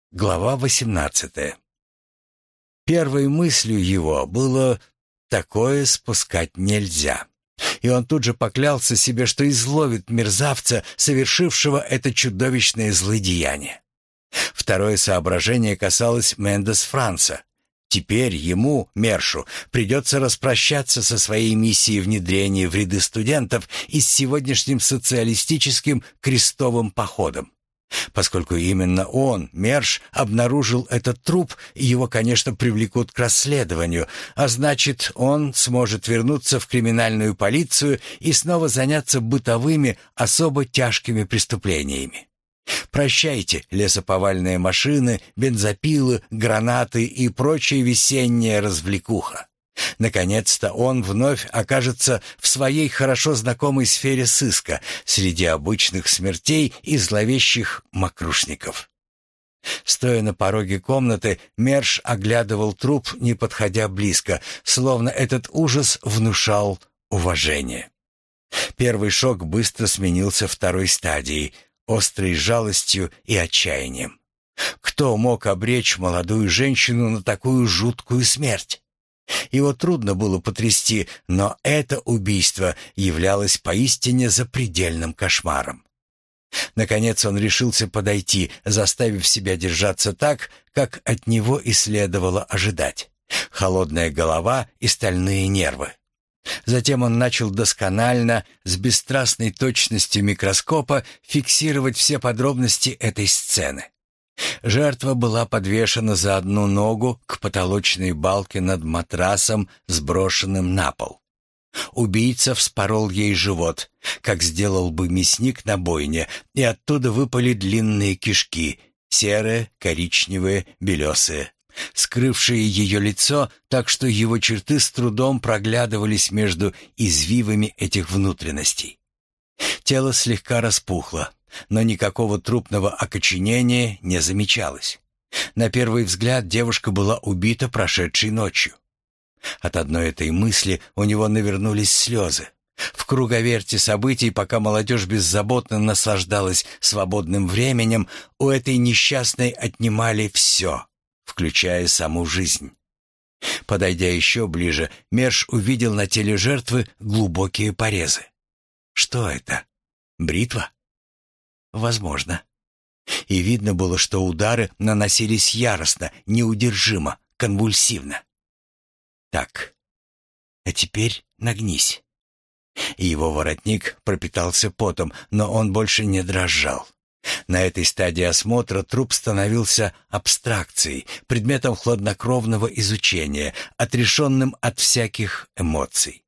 Глава 18. Первой мыслью его было «такое спускать нельзя». И он тут же поклялся себе, что изловит мерзавца, совершившего это чудовищное злодеяние. Второе соображение касалось Мендес Франца. Теперь ему, Мершу, придется распрощаться со своей миссией внедрения в ряды студентов и с сегодняшним социалистическим крестовым походом. Поскольку именно он, Мерш, обнаружил этот труп, его, конечно, привлекут к расследованию, а значит, он сможет вернуться в криминальную полицию и снова заняться бытовыми, особо тяжкими преступлениями. Прощайте лесоповальные машины, бензопилы, гранаты и прочая весенняя развлекуха. Наконец-то он вновь окажется в своей хорошо знакомой сфере сыска, среди обычных смертей и зловещих мокрушников. Стоя на пороге комнаты, Мерш оглядывал труп, не подходя близко, словно этот ужас внушал уважение. Первый шок быстро сменился второй стадией, острой жалостью и отчаянием. Кто мог обречь молодую женщину на такую жуткую смерть? Его трудно было потрясти, но это убийство являлось поистине запредельным кошмаром. Наконец он решился подойти, заставив себя держаться так, как от него и следовало ожидать. Холодная голова и стальные нервы. Затем он начал досконально, с бесстрастной точностью микроскопа, фиксировать все подробности этой сцены. Жертва была подвешена за одну ногу к потолочной балке над матрасом, сброшенным на пол. Убийца вспорол ей живот, как сделал бы мясник на бойне, и оттуда выпали длинные кишки, серые, коричневые, белесые, скрывшие ее лицо так, что его черты с трудом проглядывались между извивами этих внутренностей. Тело слегка распухло, но никакого трупного окоченения не замечалось. На первый взгляд девушка была убита прошедшей ночью. От одной этой мысли у него навернулись слезы. В круговерте событий, пока молодежь беззаботно наслаждалась свободным временем, у этой несчастной отнимали все, включая саму жизнь. Подойдя еще ближе, Мерш увидел на теле жертвы глубокие порезы. Что это? Бритва? Возможно. И видно было, что удары наносились яростно, неудержимо, конвульсивно. Так, а теперь нагнись. И его воротник пропитался потом, но он больше не дрожал. На этой стадии осмотра труп становился абстракцией, предметом хладнокровного изучения, отрешенным от всяких эмоций.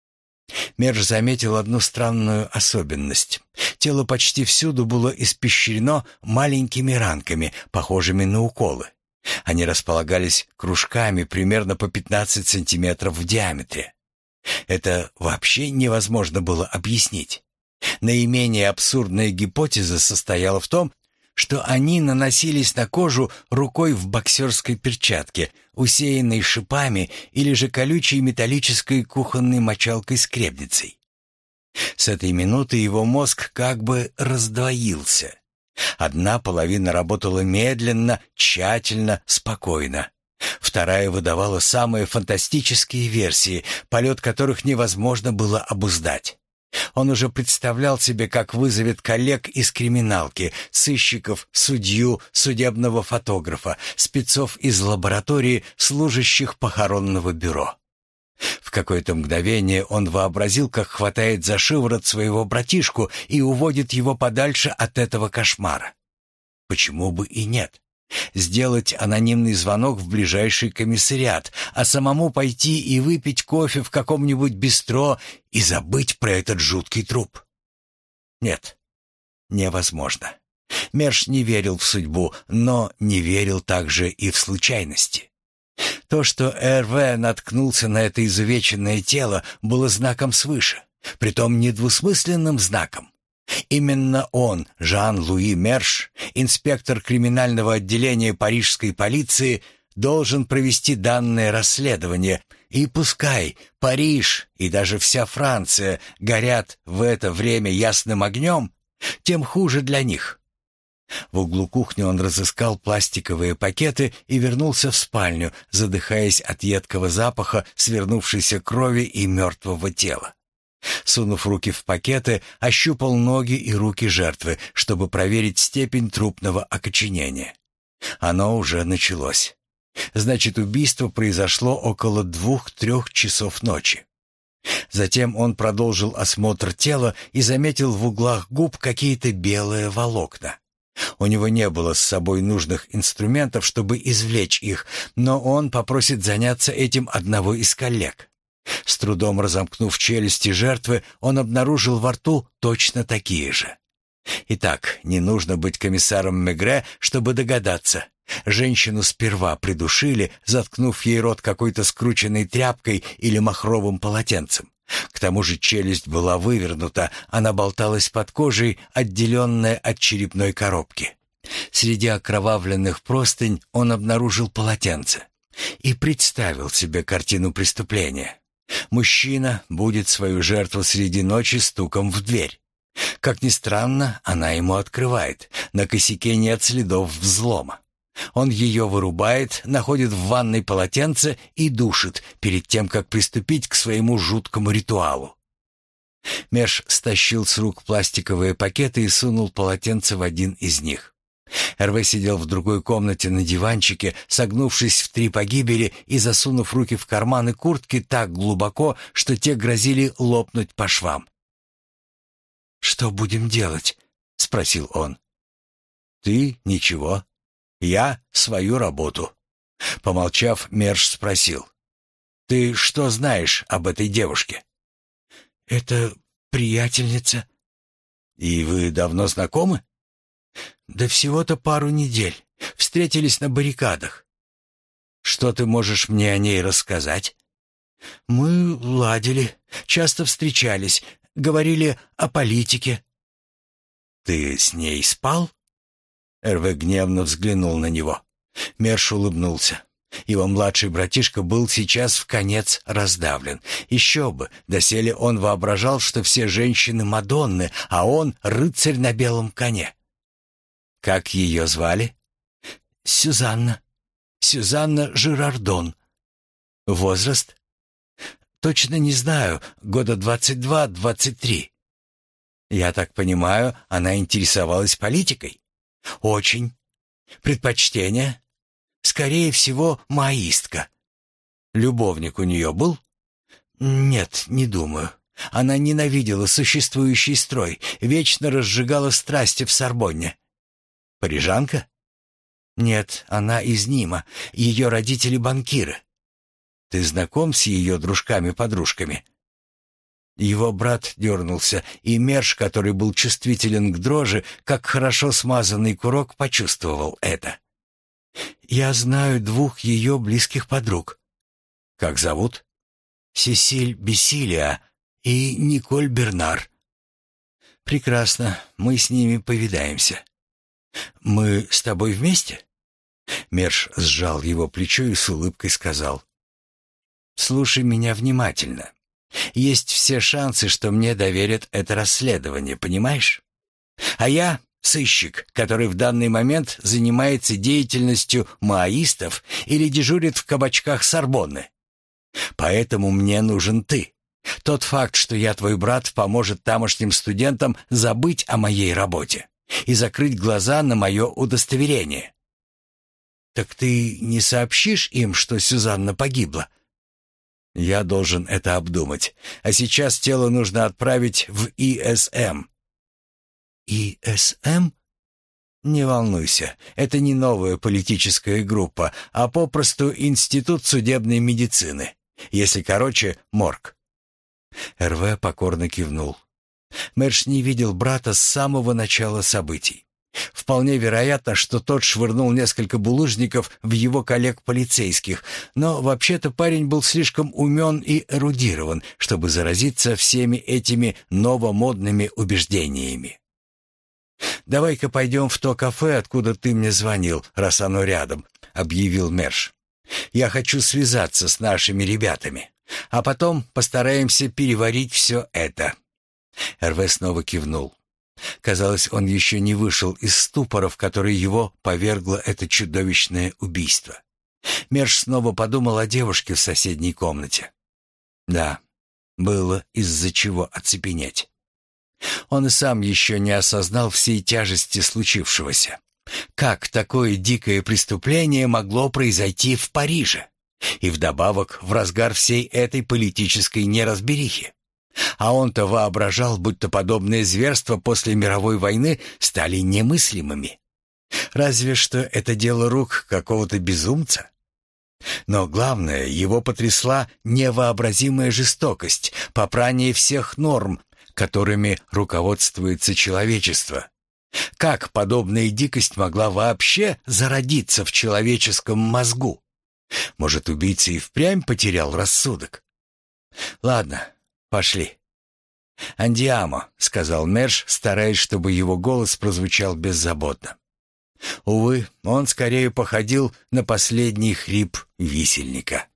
Мерш заметил одну странную особенность. Тело почти всюду было испещрено маленькими ранками, похожими на уколы. Они располагались кружками примерно по 15 сантиметров в диаметре. Это вообще невозможно было объяснить. Наименее абсурдная гипотеза состояла в том, что они наносились на кожу рукой в боксерской перчатке, усеянной шипами или же колючей металлической кухонной мочалкой-скребницей. С этой минуты его мозг как бы раздвоился. Одна половина работала медленно, тщательно, спокойно. Вторая выдавала самые фантастические версии, полет которых невозможно было обуздать. Он уже представлял себе, как вызовет коллег из криминалки, сыщиков, судью, судебного фотографа, спецов из лаборатории, служащих похоронного бюро. В какое-то мгновение он вообразил, как хватает за шиворот своего братишку и уводит его подальше от этого кошмара. Почему бы и нет? Сделать анонимный звонок в ближайший комиссариат, а самому пойти и выпить кофе в каком-нибудь бистро и забыть про этот жуткий труп. Нет, невозможно. Мерш не верил в судьбу, но не верил также и в случайности. То, что Р.В. наткнулся на это изувеченное тело, было знаком свыше, притом недвусмысленным знаком. Именно он, Жан-Луи Мерш, инспектор криминального отделения парижской полиции, должен провести данное расследование, и пускай Париж и даже вся Франция горят в это время ясным огнем, тем хуже для них. В углу кухни он разыскал пластиковые пакеты и вернулся в спальню, задыхаясь от едкого запаха свернувшейся крови и мертвого тела. Сунув руки в пакеты, ощупал ноги и руки жертвы, чтобы проверить степень трупного окоченения. Оно уже началось. Значит, убийство произошло около 2-3 часов ночи. Затем он продолжил осмотр тела и заметил в углах губ какие-то белые волокна. У него не было с собой нужных инструментов, чтобы извлечь их, но он попросит заняться этим одного из коллег. С трудом разомкнув челюсти жертвы, он обнаружил во рту точно такие же. Итак, не нужно быть комиссаром Мегре, чтобы догадаться. Женщину сперва придушили, заткнув ей рот какой-то скрученной тряпкой или махровым полотенцем. К тому же челюсть была вывернута, она болталась под кожей, отделенная от черепной коробки. Среди окровавленных простынь он обнаружил полотенце и представил себе картину преступления. Мужчина будет свою жертву среди ночи стуком в дверь. Как ни странно, она ему открывает. На косяке нет следов взлома. Он ее вырубает, находит в ванной полотенце и душит перед тем, как приступить к своему жуткому ритуалу. Мерш стащил с рук пластиковые пакеты и сунул полотенце в один из них. Эрве сидел в другой комнате на диванчике, согнувшись в 3 погибели и засунув руки в карманы куртки так глубоко, что те грозили лопнуть по швам. «Что будем делать?» — спросил он. «Ты — ничего. Я — свою работу». Помолчав, Мерш спросил. «Ты что знаешь об этой девушке?» «Это приятельница». «И вы давно знакомы?» «Да всего-то пару недель. Встретились на баррикадах». «Что ты можешь мне о ней рассказать?» «Мы ладили, часто встречались, говорили о политике». «Ты с ней спал?» Эрве гневно взглянул на него. Мерш улыбнулся. Его младший братишка был сейчас вконец раздавлен. Еще бы, доселе он воображал, что все женщины Мадонны, а он рыцарь на белом коне. «Как ее звали?» «Сюзанна. Сюзанна Жирардон». «Возраст?» «Точно не знаю, года 22-23». «Я так понимаю, она интересовалась политикой?» «Очень». «Предпочтение?» «Скорее всего, маоистка». «Любовник у нее был?» «Нет, не думаю. Она ненавидела существующий строй, вечно разжигала страсти в Сорбонне». «Парижанка?» «Нет, она из Нима, ее родители банкиры». «Ты знаком с ее дружками-подружками?» Его брат дернулся, и Мерш, который был чувствителен к дрожи, как хорошо смазанный курок, почувствовал это. «Я знаю 2 ее близких подруг». «Как зовут?» «Сесиль Бессилия и Николь Бернар». «Прекрасно, мы с ними повидаемся». «Мы с тобой вместе?» Мерш сжал его плечо и с улыбкой сказал. «Слушай меня внимательно. Есть все шансы, что мне доверят это расследование, понимаешь? А я сыщик, который в данный момент занимается деятельностью маоистов или дежурит в кабачках Сорбонны. Поэтому мне нужен ты. Тот факт, что я твой брат, поможет тамошним студентам забыть о моей работе и закрыть глаза на мое удостоверение». «Так ты не сообщишь им, что Сюзанна погибла?» «Я должен это обдумать. А сейчас тело нужно отправить в ИСМ». «ИСМ?» «Не волнуйся, это не новая политическая группа, а попросту Институт судебной медицины. Если короче, морг». Эрве покорно кивнул. Мерш не видел брата с самого начала событий. Вполне вероятно, что тот швырнул несколько булыжников в его коллег-полицейских, но вообще-то парень был слишком умен и эрудирован, чтобы заразиться всеми этими новомодными убеждениями. «Давай-ка пойдем в то кафе, откуда ты мне звонил, раз оно рядом», — объявил Мерш. «Я хочу связаться с нашими ребятами, а потом постараемся переварить все это». Эрве снова кивнул. Казалось, он еще не вышел из ступора, в который его повергло это чудовищное убийство. Мерш снова подумал о девушке в соседней комнате. Да, было из-за чего оцепенеть. Он и сам еще не осознал всей тяжести случившегося. Как такое дикое преступление могло произойти в Париже? И вдобавок в разгар всей этой политической неразберихи. А он-то воображал, будто подобные зверства после мировой войны стали немыслимыми. Разве что это дело рук какого-то безумца. Но главное, его потрясла невообразимая жестокость, попрание всех норм, которыми руководствуется человечество. Как подобная дикость могла вообще зародиться в человеческом мозгу? Может, убийца и впрямь потерял рассудок? Ладно, пошли. «Андиамо», — сказал Мерш, стараясь, чтобы его голос прозвучал беззаботно. Увы, он скорее походил на последний хрип висельника.